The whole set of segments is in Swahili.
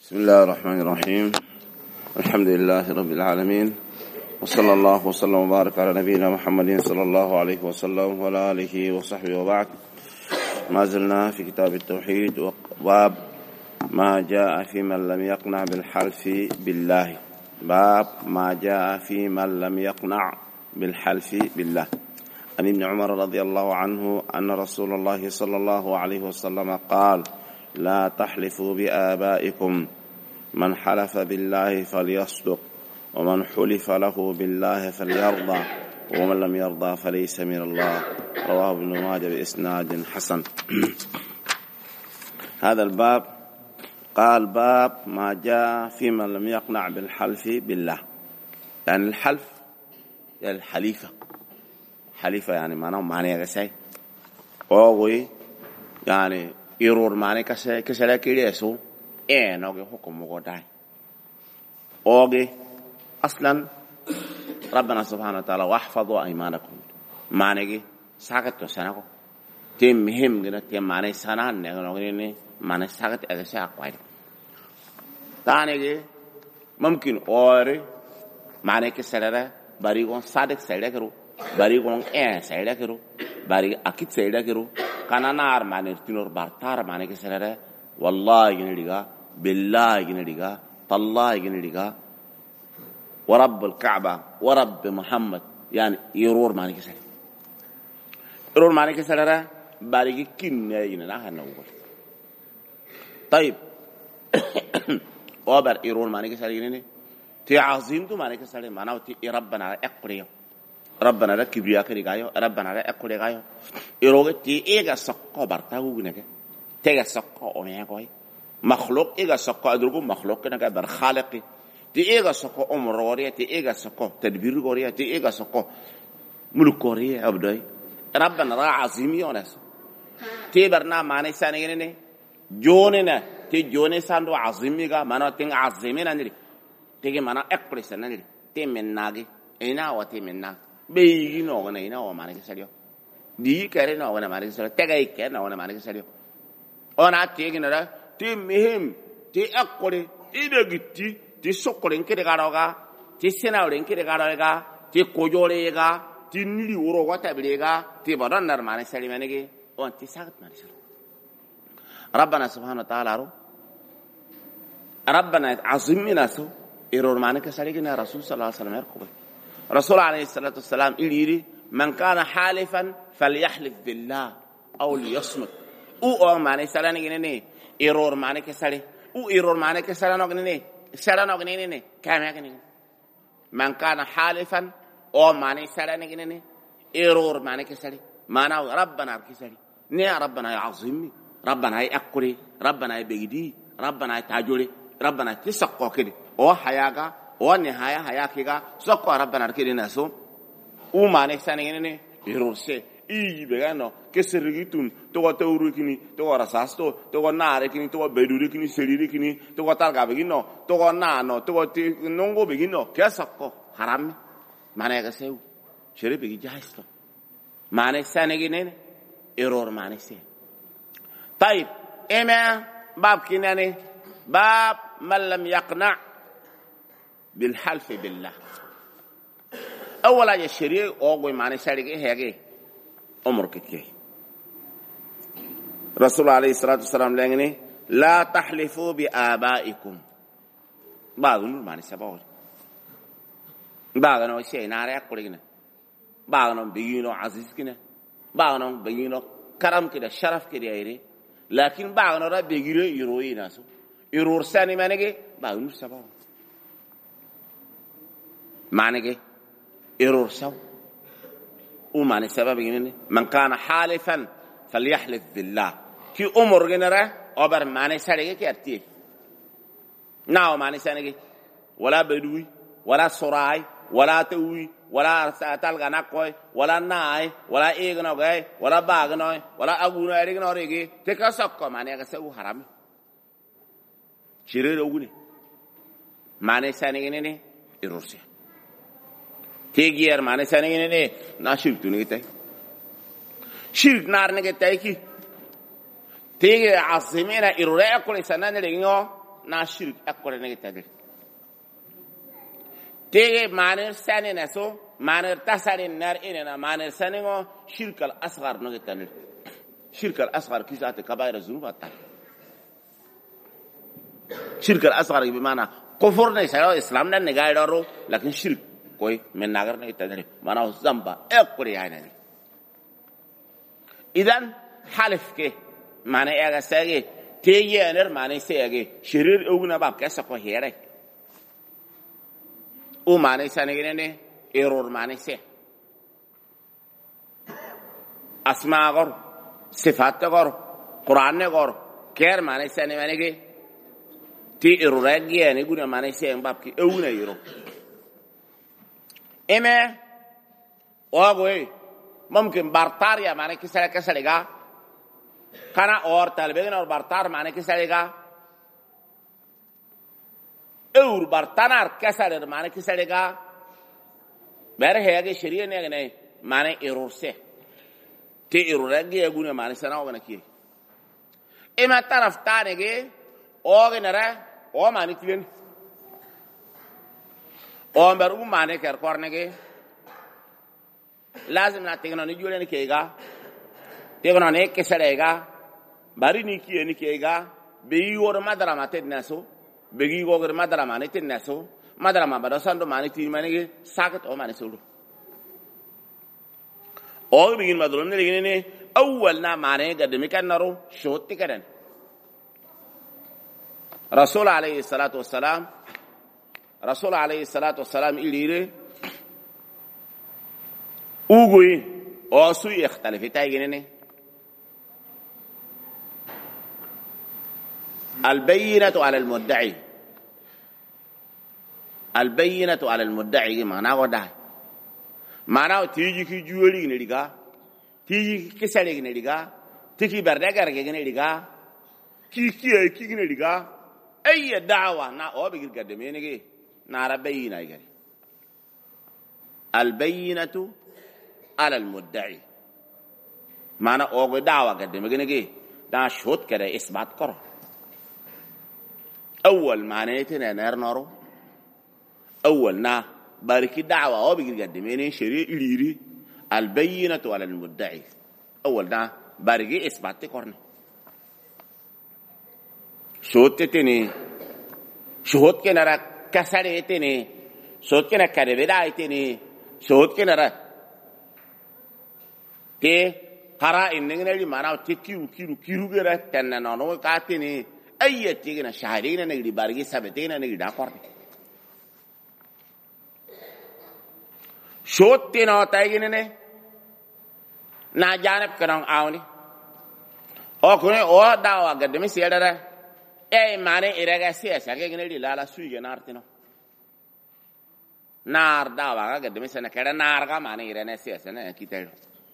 بسم الله الرحمن الرحيم. الحمد لله رب العالمين، وصلى الله وسلم وبارك على نبينا محمد صلى الله عليه وسلم وعلى آله وصحبه وبعد. ما زلنا في كتاب التوحيد وباب ما جاء في من لم يقنع بالحلف بالله. باب ما جاء في من لم يقنع بالحلف بالله. عن ابن عمر رضي الله عنه أن رسول الله صلى الله عليه وسلم قال: لا تحلفوا بآبائكم، من حلف بالله فليصدق، ومن حلف له بالله فليرضى، ومن لم يرضى فليس من الله. رواه ابن ماجه بإسناد حسن. هذا الباب قال: باب ما جاء في من لم يقنع بالحلف بالله. يعني الحلف يعني الحليفة، حليفة يعني معناه كسي أوغي يعني يرور معناه كسي كيريسو نوغي حكم مغوداي أوغي أصلا ربنا سبحانه وتعالى واحفظوا أيمانكم معناه ساكت وسنكو تيم مهم جدا تيم معناه سنة نغني معناه ساكت أجسا أقوال تاني ممكن أوري معناه كسرة باريغون صادق سيدكرو barigon sayda kero bari akit sayda kero kananar manir tinor bartar mane ke serere wallahi gine diga billahi gine diga tallahi gine diga wa rabbul kaaba wa rabb muhammad yani yurur mane ke serere yurur mane ke serere bari kinne gine na hanaw طيب وبر يرور مane ke serere ne ti azim tu mane ke serere manaw ti rabbana aqriyo ربنا لا كبرياء كريغايو ربنا لا اكوليغايو يروغتي ايغا سقو بارتاغو نك تيغا سقو اونيغوي مخلوق ايغا سقو ادرغو مخلوق نك بر خالق تي ايغا سقو امروريا تي ايغا سقو تدبير غوريا تي ايغا سقو ملكوريا ابداي ربنا را عظيم يونس تي برنا ماني سانيني جوننا تي جوني ساندو عظيميغا مانو تين عظيمين انري تيغي مانا اكبريسن انري تي مناغي اينا وتي مناغي بيجي نوعنا هنا وما نكسره دي كاره نوعنا ما نكسره تجاي كاره نوعنا ما نكسره أنا تيجي نرا تي مهم تي أقولي تي دقيتي تي سكولين كده كاروغا تي سناورين كده كاروغا تي كوجوريغا تي نيلي وروغا تبليغا تي بدن نر ما نكسره ما نيجي وان تي ساعت ما نكسره ربنا سبحانه وتعالى ربنا عظيم ناسو إيرور ما نكسره كنا رسول صلى الله عليه وسلم يركض رسول عليه الصلاة والسلام إليري من كان حالفا فليحلف بالله أو ليصمت أو معنى سلانة جنني إيرور معنى كسره أو إيرور معنى كسلانة جنني سلانة جنني كم يعني من كان حالفا أو معنى سلانة جنني إيرور معنى كسره معنى ربنا كسره نيا ربنا يعظمني ربنا يأكلي ربنا يبيدي ربنا يتاجري ربنا تسقى كده أو حياة ونهاية حياتك سوكو ربنا ركيد ناسو وما نكسانيني يروسي بيغانو كسرغيتون تو توركني تو راساستو تو ناركني تو بدوركني سريركني تو تالغابينو تو نانو تو تي نونغو بيغينو كسكو حرام ما نكسيو شري بيجي جايستو ما نكسانيني ايرور ما نكسي طيب اما باب كناني باب من لم يقنع بالحلف بالله. أولا يشريع أوغوي معنى شارك هيك أمرك كي رسول عليه الصلاة والسلام لأنني لا تحلفوا بآبائكم بعض نور معنى سباول بعض نور شيء ناري أقولنا بعض نور بيجينو عزيز كنا بعض نور بيجينو كرم كده شرف كده يري لكن بعض نور بيجينو يروي ناسو يرور ساني معنى بعض نور سباول معنى كي إيرور سو ومعنى سبب يعني من كان حالفا فليحلف بالله كي أمر جنرا أبر معنى سرقة كأرتيه ناو معنى سرقة ولا بدوي ولا سراي ولا توي ولا تلقى نقوي ولا ناي ولا إيغنوغي ولا باغنوي ولا أبونا إيغنوريغي تكسكو معنى كسو حرامي شرير أغني معنى سرقة يعني إيرور سو تيجير معنى سنة إنه ناشير تونيته شير نار نكتاي كي تيجي عاصمينا إيروريا كل سنة نلقيه na shirk akore ne tadil tege manir sane na so manir tasari nar inena manir sane ngo shirk al asghar no tadil shirk al asghar kisat kabair az-zunub atta shirk al asghar bi mana kufur ne sa islam nan ne gaidaro lakin shirk koy men nagar ne tadil mana zamba akore yana idan halif ke mana ega sage tege ner mana sege shirir uguna bab kasa ko here o mana sanege ne error mana se asma gor sifat gor qur'an ne gor ker mana sane manege ti error ege ne guna mana se bab ki uguna yiro eme ogoy ممكن بارتار يا معنى كسر كسريغا كنا اور طالبين اور بارتار معنى كسريغا اور بارتانار كسر معنى كسريغا بره هيغي شريعه نه معنى ايرورسه تي ايرورغي يغونه معنى سنا وغنكي اما طرف تانيغي اوغنرا او معنى تين او مرو معنى كر كورنغي لازم نا تگنونی جوڑے نکیگا تگنونی کسڑےگا باری نیکی نکیگا بگی گور مدرما تدنسو بگی گور مدرما نتدنسو مدرما برسان دو مانی تیر مانگی ساکت او مانی سولو اور بگین مدرون نلگینی اول نا مانی قدمی کن نرو شهد تکرن رسول علیه الصلاة والسلام ایلیره اوغوي او سوي اختلف تايغني البينة على المدعي البينة على المدعي معناه ودا معناه تيجي كي جولي نيغا تيجي كسالي نيغا تيجي بردغار نيغا كي نيغا اي دعوه نا او بيغير قدمينغي نارا بينه يغري البينة على المدعي معنى اوغ دعوة قدم گنگي دا شهود كده اثبات کرو اول معنى تنا نار نارو اول نا باركي دعوة او بيجي قدميني شريع ليري البينة على المدعي اول نا باركي اثبات کرن شهود تتني شهود کے نرا کسڑے تني شهود کے نرا کربدا تني شهود کے نرا te qara innengeli mana kiru gera tanna no katini ayati gina shahadina negli bargi sabetina negli da korni shotte no taygine ne na janab kanang awni o kone o dawa gademi siedara e mane iraga siasa ke gine di lala sui genartino nar dawa gademi sana kada nar ga mane irene siasa ne kitelo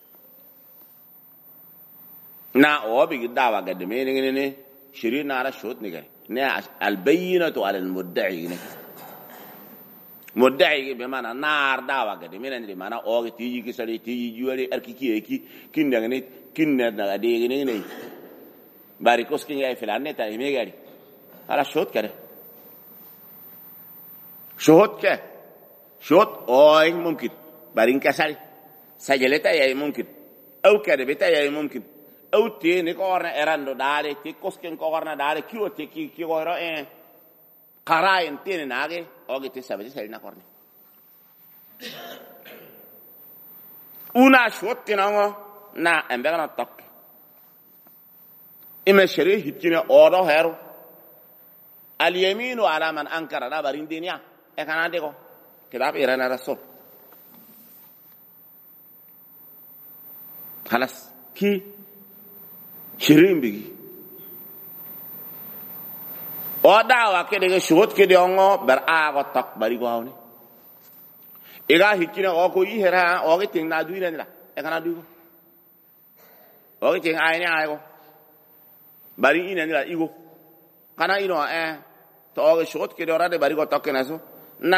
na o bi dawa gademe ne shiri na ra shot ne gari ne al bayyinatu ala al mudda'i ne mudda'i be mana nar dawa gademe ne mana o ti ki sari ti juwari arkiki eki kinda ne kinna da de ne bari koski ngai filanne ta me gari ala shot kare shot o ممكن bari kasari sajaleta ya ممكن او kadebeta ya ممكن او تي نيكورنا اراندو داري تي كوسكن كورنا داري كيو تي كي غورو ان قراين تي ناغي اوغي تي سابي سيلنا كورني una shotti nango na embegana tok ima shari hitkina odo heru al yaminu ala man ankara da barin dinya e kana dego kitab irana rasul خلاص كي شيرين بيجي او دعوة كده شهود كده اونغو بر آغا تق باري غاوني ايغا هيكينا اوكو يهرا اوغي تين نادوي نلا اكنا دوي اوغي تين آيني آيغو باري اينا نلا ايغو كانا اينو تو اوغي شهود كده ورا دي باري غا تق ناسو نا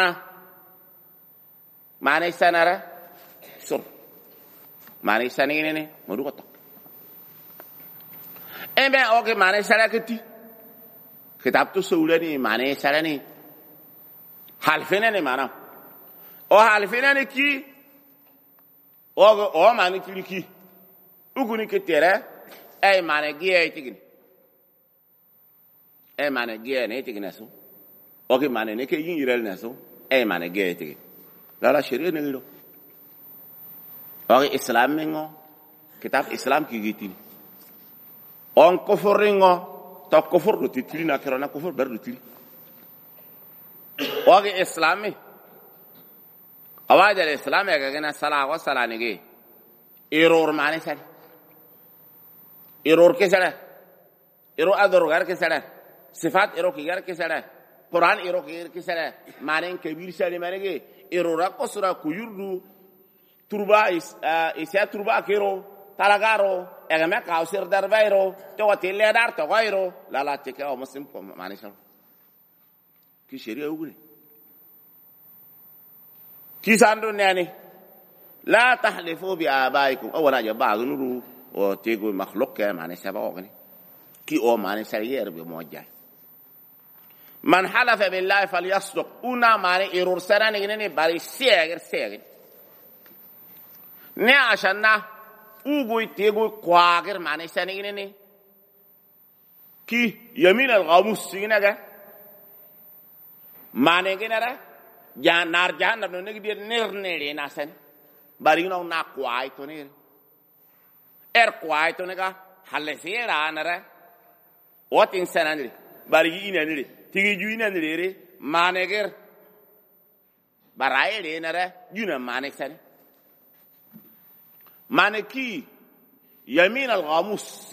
معنی سنره سر معنی سنینه نه مدو غا تق ebe oge mane sarakati kitab tu sulani mane sarani halfina ni mana o halfina ni ki o mane ki uguni ketere ay mane giye tigini ay mane giye ne tigina so o ke mane ne ke yirel na so ay mane giye tigini la sharia ne lo o islam mengo kitab islam ki gitini on koforingo to kofur do titiri na kerona kofur ber do tiri o islami awaja islam ya gana sala wa sala ne ge error mane sari error ke sara error ador gar ke sara sifat error ki gar ke sara quran error ki ke sara mane kabir sari mane ge error ko sura ku yurdu turba isa turba kero talagaro egame kausir darbairo to watille dar to gairo la tike o muslim ko mane sar ki sharia ugure ki sando nani la tahlifu bi abaikum awala jaba nuru o tego makhluq ke mane saba ogni ki o mane sariyer be mojja man halafa billahi falyasduq una mane irur sarani ne bari seger ne ashanna ugoy tego kwagir mane sanigine ne ki yamin al-ghamus sinaga mane ginara janar jahannam no ngi dir nerne na sen bari no na kwai to ne kwai to ne ga halesira anara otin sanandri bari ina ne tigi ju ina ne re mane gir barai re nara juna mane san mane ki yamin al-ghamus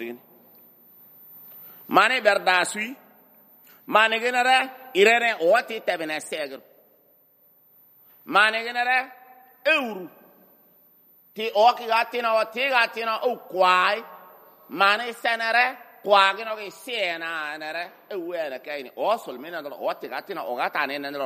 mane berdasui mane genara irene oti tabena seger mane genara euru ti oki gatina o ti gatina o kwai mane sanara kwagino ge sena nara ewela kaini osul mena do oti gatina o gatane nandro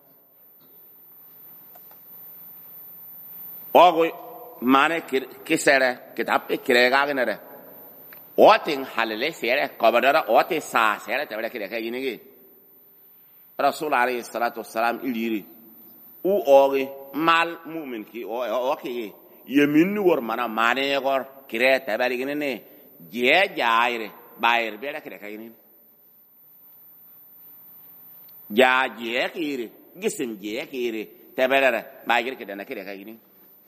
ogo mane kisere kitab kirega genere otin halale sere kabadara oti sa sere tabela kirega yinigi rasul alayhi salatu wassalam iliri u oge mal mu'min ki o ki yemin wor mana mane gor kire tabali ginene je jaire bayir bela kirega yinin ja je kire gisim je kire tabela bayir kidana kirega yinin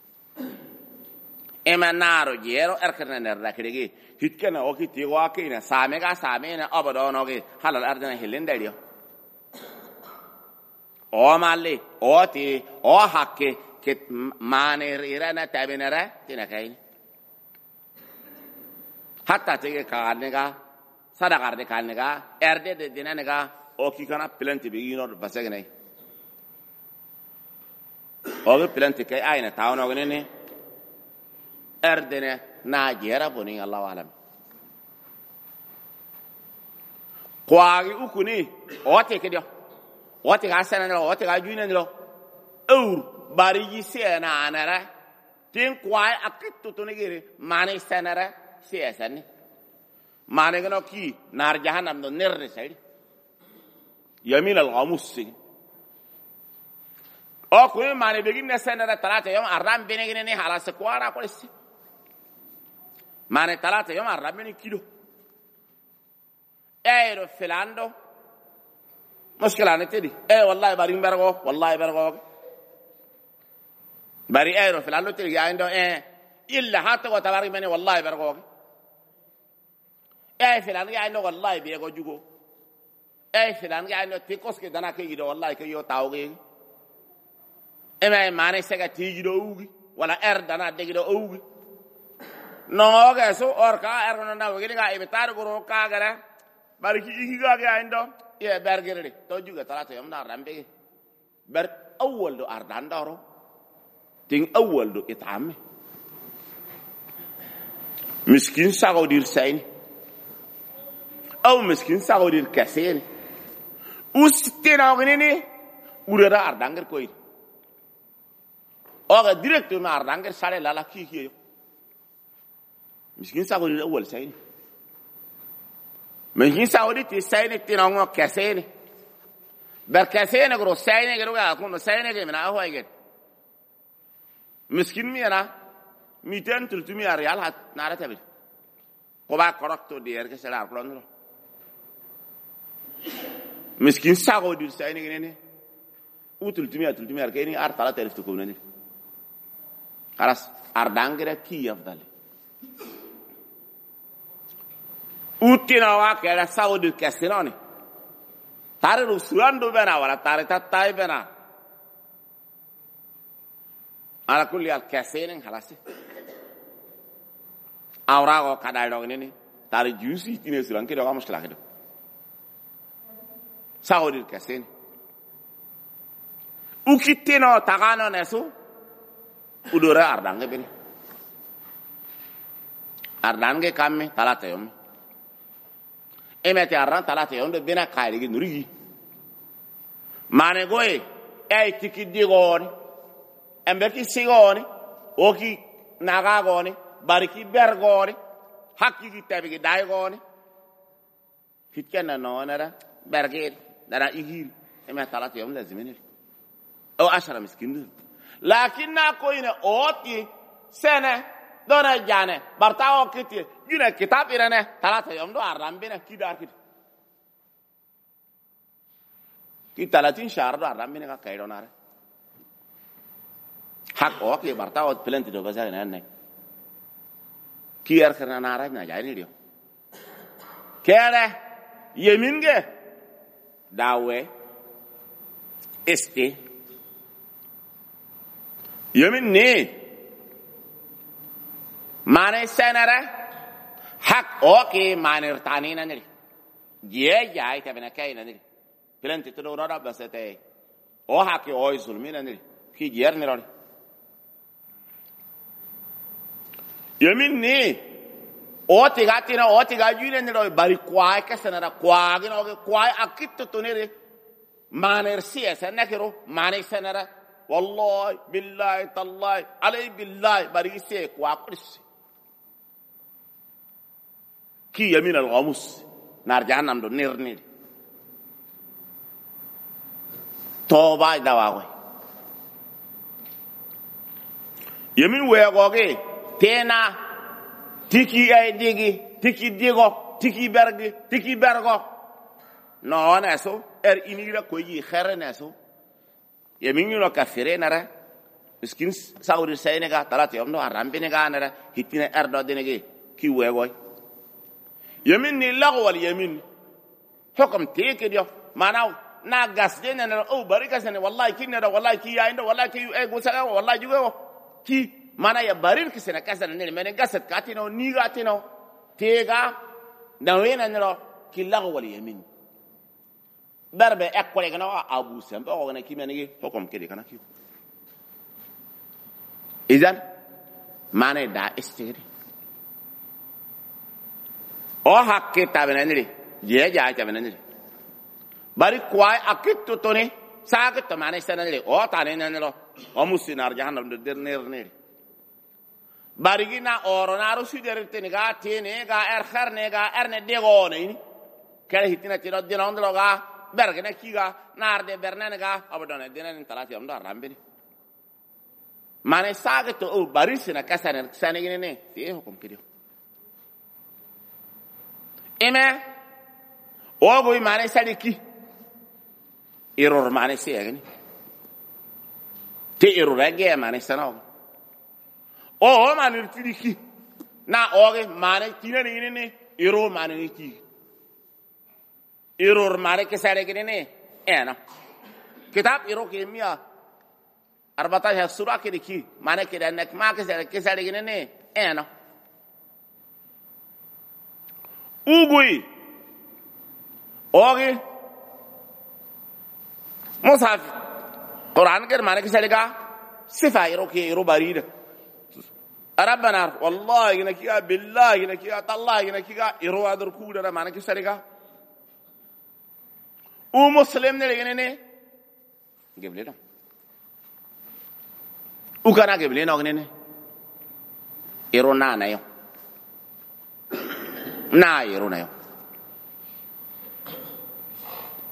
emanaro jero erkana nerda kirege hitkana okiti wakina samega samena abadonoge halal ardana hilendario o mali oti o hakke ket manirana tabinara tinakai hatta tege kanega sadagarde kanega erde de dinanega okikana plenty begino basagnai o plenty kai aina tawno gnene erdene na jera boni Allah alam kwagi ukuni ote kedio ote ga sanana ote ga juina ndilo eur bari ji sena anara tin kwai akittu to negere mane sanara sesani mane gno ki nar jahannam no nerne sai yamin al-ghamus o ko mane begin sanara talata yom aram benegene ne hala se kwara ko lesi mane talata yom arrameni kilo eiro filando muskila ne tedi wallahi bari mbergo wallahi bergo bari eiro filando tedi yaindo illa hatta ko tabari mene wallahi bergo filando yaindo wallahi be go jugo filando yaindo tikos ke dana ke yido wallahi ke yo tawge mane sega tijido ugi wala dana degido ugi no ga so orka erno na wogini ga ibitar goro ka gara bari ki igiga ga indo ye bergere to juga talata yam na rambe ber awwal do ardan daro ting awwal do itame miskin sagodir sain aw miskin sagodir kasen ustina wogini urada ardanger koy oga directement ardanger sale la ki miskin sagodir awwal sain men hin saudi ti sayne ti na ngo kasene ber kasene gro sayne gro ga ko sayne ge na ho ayge miskin mi na mi ten tul tumi ar yal hat na rata bi ko ba korakto di er ke sala ko no miskin saudi sayne ge ne utul tumi ar ke ni ar tala terif to ko ne خلاص أردانغرا كي يفضل أوتينا واكيلا ساودي كسراني تاري رسولان دو بنا ولا تاري تاتاي بنا على كل الكسرين خلاص أوراغو كداي دوغنيني تاري جوسي تيني سلان كده مشكلة كده ساودي كسرين أوكيتينا تاغانو نسو udora ardange bini ardange kamme talata yom emete arran talata yom do bina kairi gi nurigi mane goy ay tiki digoni embe ki sigoni oki naga goni bariki bergoni hakki gi tabi gi dai goni hitkenna no nara berge dara igil emete talata yom lazimini o 10 miskin لكن كوينه اوتي سنه دون جانه برتاو كتي جنا كتاب إيرانه 3 يوم دو ارام بينا كيدار كي 30 شهر دو ارام بينا كايدونار حق اوكي برتاو بلنتي دو بزاي نان كي ارخنا نارا نا جاي ديو كيره يمينغه داوي استي يمين ني ماني سنرة حق اوكي ماني ارتاني ننري جاي تبنا كاي ننري بلنتي تدو رابا بسيتي او حقي اوي ظلمي ننري كي جير نراني يمين ني او تيغاتينا او تيغاجوين نراني باري كواي كسنرة كواغي نوغي كواي اكيد تتونيري ماني رسيه سنكرو ماني سنرة والله بالله تالله علي بالله بريسيك واقرس كي يمين الغموس نار جهنم دو نير توبا دواوي يمين ويغوغي تينا تيكي اي ديغي تيكي ديغو تيكي برغو نو ناسو انيرا كوي خير ناسو يمين يلو كافرين نرى مسكين ساوري سينغا 3 يوم دو ارامبينغا نرى هيتينا اردو دينغي كي ويغوي يمين ني لغو اليمين حكم تيكي ديو ماناو نا غاسدين نرى او بريكاسن والله كي نرى والله كي يايندو والله كي ايغو سغا والله جوغو كي مانا يا بارير كسنا كاسن نرى من غاسد كاتينو نيغاتينو تيغا داوينا نرى كي لغو اليمين بربه اكولي كنا ابو سمبا وغنا كيما نيجي حكم كده كنا كيو اذن معنى دا استيري او حق تابنا نري جاي تابنا نري باري كواي اكيد توني ساكت معنى سنري او تاني نرو او مسينار جهنم در نير بارينا اورنارو سيدرتنيغا تينيغا ارخرنيغا ارن ديغوني كره هيتنا تيرو دينوندلوغا bergena kiga narde bernenega abadone dinen talati amdo rambini mane sage to o barisina kasane sanegine ne ti hukum kidio eme o boy mane sadiki error mane segani te error age mane sano o mane tidiki na oge mane tinene ne error mane ki error mare ke sare gine ne ena kitab error ke mia 14 sura ke diki mane ke dan nak ma ke sare gine ne ena ugui oge mushaf quran ke mane ke sare ga sifa error ke error barida ربنا والله ينكيا بالله ينكيا تالله ينكيا error adar kuda mane ke sare ga او مسلم نه قبلنا او كان قبلنا غننه ايرونا نايو نا ايرونا يو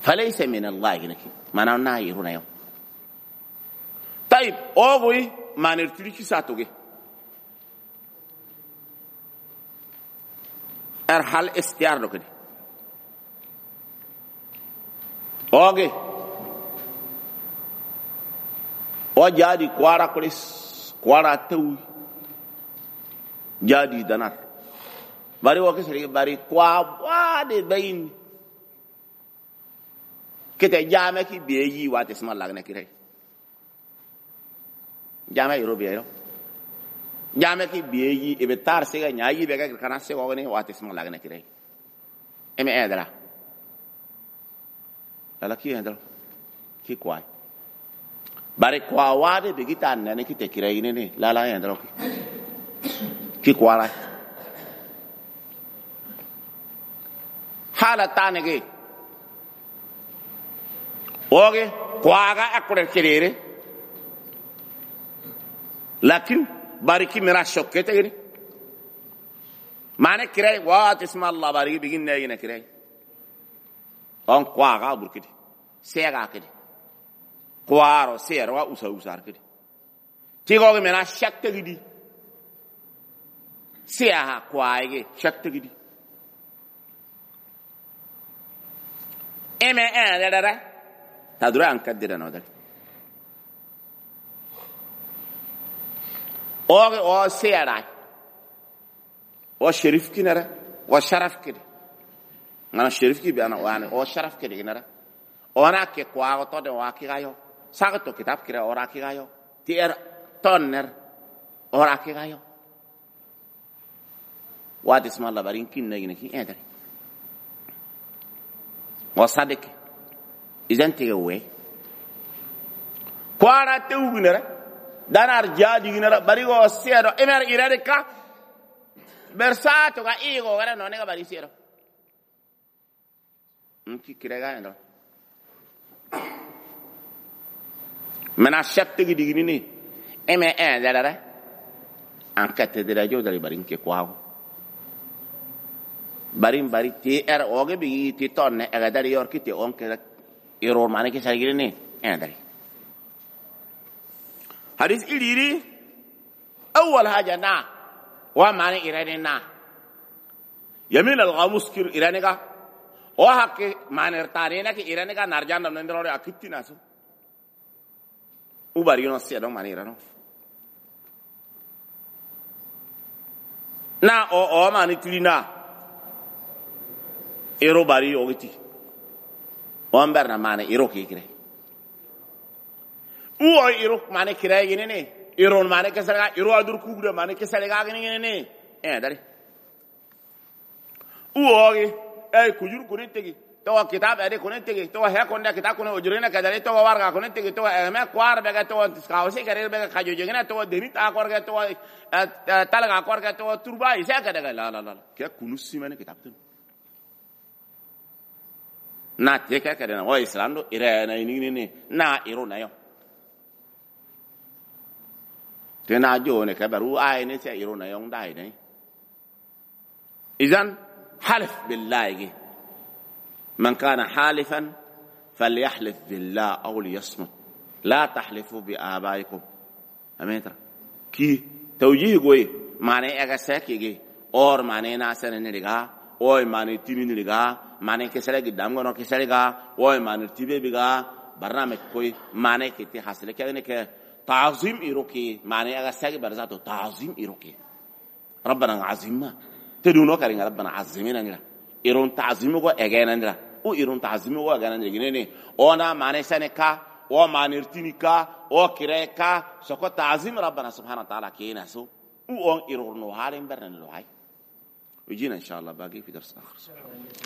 فليس من الله نكي ما نانا يرونا يوم طيب اوغوي ما نرتلي كي ساتوغي ارحل استيار لو كدي اوغي o jadi kwara kulis kwara tawi jadi danar bari wo kesri bari kwa wade bayin kete jame ki beyi wate sma lagne kirey jame yoro beyo jame ki beyi e betar sega nyaayi be ga kana se wo ne wate sma lagne kirey eme edra ala ki edra ki kwai bare kwa wade be gitan ne ki te kirey ne la la edra ki kwala hala tanege oge kwaga akure kirere lakin bariki mera shokkete gini mane kirey wa tisma Allah bariki bigin ne yine kirey on kwaga burkidi sega kidi kwaro serwa usar kidi tigo mera shakte gidi siya kwaige shakte gidi eme dara tadura an kaddira no dal o siyara o sharif kinara o sharaf kidi ngana sharif ki bana wana o sharaf kidi kinara ona ke kwa to de wa kigayo saga to kitab kira ora kigayo tier tonner ora kigayo wadi isma Allah barin kin ne ki edare wasadik izan tewe kwara tewginara danar jadi ginara bari go sedo emer irade ka bersato ga igo gara non ga bari sedo nki kirega ndo mena shakte gidigini ni eme dalara ankate dira jo dali barin ke kwao barin bari ti oge bi ti tonne aga dari yorki ti onke error mane ke sagire ne dari hadis iliri awwal haja na wa mane irane na yamin al ghamus kir irane ka o hakke mane tarena ke irane ka narjan nam ndoro akitti nasu ubari no sia don mane irano na o mane tilina ero bari ogiti on berna mane ero ki kire uo ero mane kire gine ne ero mane kesala ero adur kugude mane kesala ga gine ne dari uo ge kujur kunitegi to kitab ade kunitegi to ha konda kitab kuno ujurina kadale to warga kunitegi to me kwar be ga to skawse kare be ga kajo jengena to denita kwar ga to talaga kwar ga to turbai sa kada ga la ke kunusi mane kitab na teka kada na wa islando ira na ni na iro na yo tena jo ne ka baru ai ne se iro na yo dai ne idan halif billahi man kana halifan falyahlif billah aw liyasmut la tahlifu bi abaikum ametra ki tawjih goy mane aga sakige or mane na sanene diga oy mane timini diga mane kesale gidam gono kesale ga oy mane tibe biga barnamij koy mane kiti hasile kene ke ta'zim iruki mane aga sagi barzato ta'zim iruki rabbana azimma teduno karinga rabbana azimina ngira irun ta'zim go egena ngira o irun ta'zim go egena ngira ne ona mane saneka o mane irtinika o kireka soko ta'zim rabbana subhanahu wa ta'ala kina so o on irun no halen bernan lo hay ويجينا إن شاء الله باقي في درس آخر.